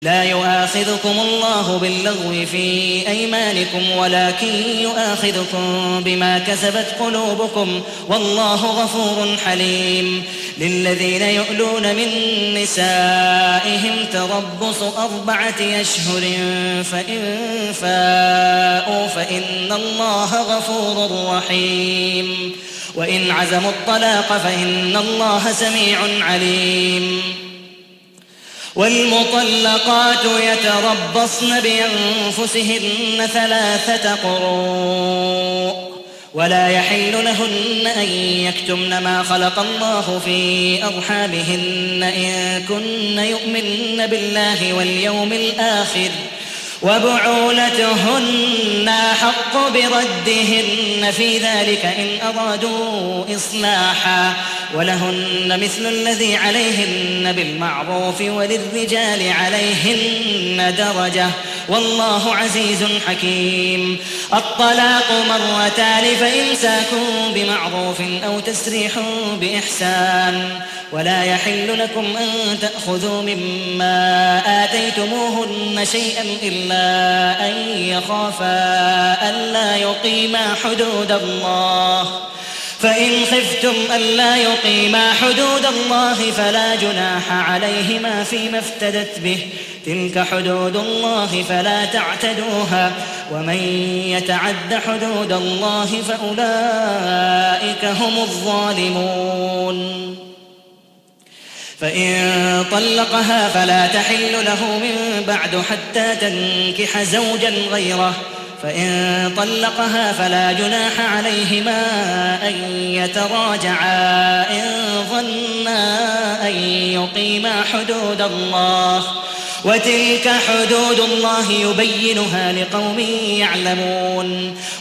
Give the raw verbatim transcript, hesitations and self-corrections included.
لا يؤاخذكم الله باللغو في أيمانكم ولكن يؤاخذكم بما كسبت قلوبكم والله غفور حليم. للذين يؤلون من نسائهم تربص أربعة أشهر فإن فاءوا فإن الله غفور رحيم. وإن عزموا الطلاق فإن الله سميع عليم. والمطلقات يتربصن بأنفسهن ثلاثة قروء ولا يحل لهن أن يكتمن ما خلق الله في أرحامهن إن كن يؤمن بالله واليوم الآخر وبعولتهن أحق بردهن في ذلك إن أرادوا إصلاحا ولهن مثل الذي عليهن بالمعروف وللرجال عليهن درجة والله عزيز حكيم. الطلاق مرتان فإمساك بمعروف أو تسريح بإحسان ولا يحل لكم أن تأخذوا مما آتيتموهن شيئا إلا أن يخافا ألا يقيما حدود الله فإن خفتم ألا يقيما حدود الله فلا جناح عليهما فيما افتدت به تلك حدود الله فلا تعتدوها ومن يتعد حدود الله فأولئك هم الظالمون. فإن طلقها فلا تحل له من بعد حتى تنكح زوجا غيره فإن طلقها فلا جناح عليهما أن يتراجعا إن ظنا أن يقيما حدود الله وتلك حدود الله يبينها لقوم يعلمون.